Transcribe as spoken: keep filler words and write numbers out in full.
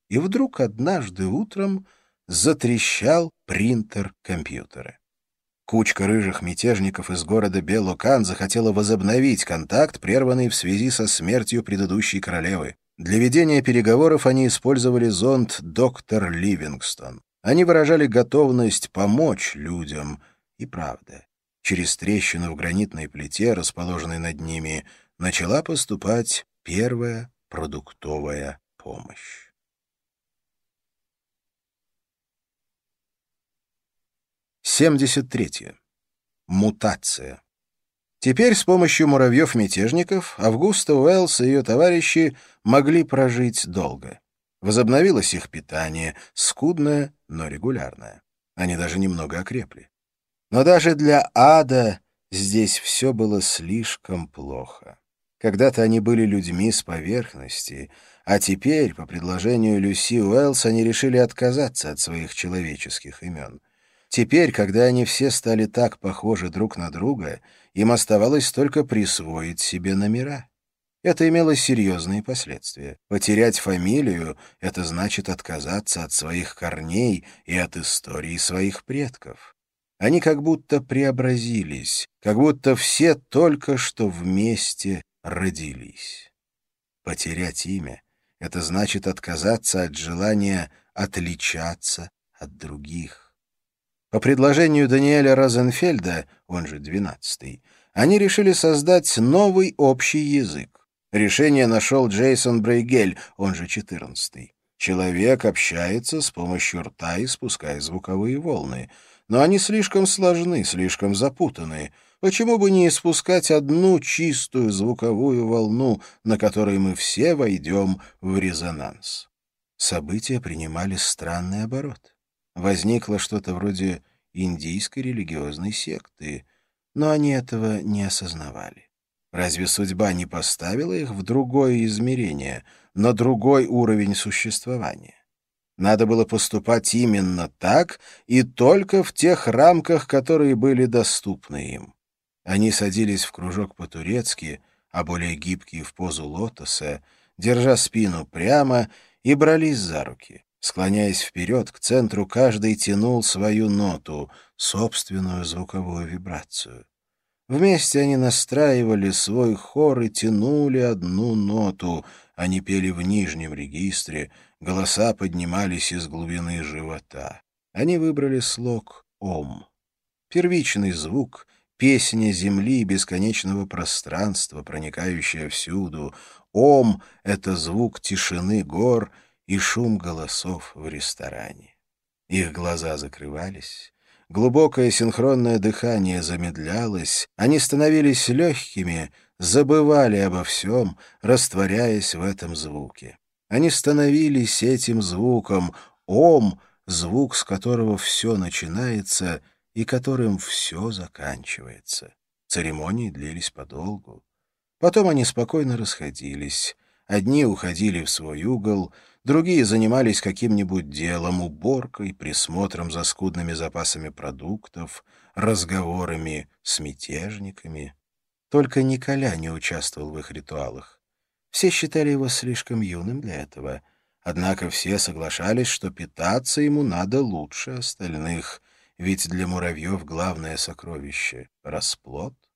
и вдруг однажды утром затрещал принтер компьютера. Кучка рыжих мятежников из города Белокан захотела возобновить контакт, прерванный в связи со смертью предыдущей королевы. Для ведения переговоров они использовали зонд «Доктор Ливингстон». Они выражали готовность помочь людям. И правда, через трещину в гранитной плите, расположенной над ними, начала поступать первая продуктовая помощь. семьдесят третье. Мутация. Теперь с помощью муравьев-мятежников Августа Уэллс и ее товарищи могли прожить долго. Возобновилось их питание, скудное, но регулярное. Они даже немного окрепли. Но даже для ада здесь все было слишком плохо. Когда-то они были людьми с поверхности, а теперь, по предложению Люси Уэллс, они решили отказаться от своих человеческих имен. Теперь, когда они все стали так похожи друг на друга, им оставалось только присвоить себе номера. Это имело серьезные последствия. Потерять фамилию — это значит отказаться от своих корней и от истории своих предков. Они как будто преобразились, как будто все только что вместе родились. Потерять имя — это значит отказаться от желания отличаться от других. По предложению Даниэля Розенфельда, он же двенадцатый, они решили создать новый общий язык. Решение нашел Джейсон Брейгель, он же четырнадцатый. Человек общается с помощью рта, испуская звуковые волны. Но они слишком сложны, слишком запутаны. Почему бы не испускать одну чистую звуковую волну, на которой мы все войдем в резонанс? События принимали странный оборот. Возникло что-то вроде индийской религиозной секты, но они этого не осознавали. Разве судьба не поставила их в другое измерение, на другой уровень существования? Надо было поступать именно так и только в тех рамках, которые были доступны им. Они садились в кружок по-турецки, а более гибкие в позу лотоса, держа спину прямо, и брались за руки. Склоняясь вперед, к центру каждый тянул свою ноту, собственную звуковую вибрацию. Вместе они настраивали свой хор и тянули одну ноту. Они пели в нижнем регистре, голоса поднимались из глубины живота. Они выбрали слог «Ом». Первичный звук, песня земли и бесконечного пространства, проникающая всюду. «Ом» — это звук тишины гор и шум голосов в ресторане. Их глаза закрывались, глубокое синхронное дыхание замедлялось, они становились легкими, забывали обо всем, растворяясь в этом звуке. Они становились этим звуком, ом, звук, с которого все начинается и которым все заканчивается. Церемонии длились подолгу. Потом они спокойно расходились. Одни уходили в свой угол, другие занимались каким-нибудь делом, уборкой, присмотром за скудными запасами продуктов, разговорами с мятежниками. Только Николя не участвовал в их ритуалах. Все считали его слишком юным для этого. Однако все соглашались, что питаться ему надо лучше остальных, ведь для муравьев главное сокровище — расплод.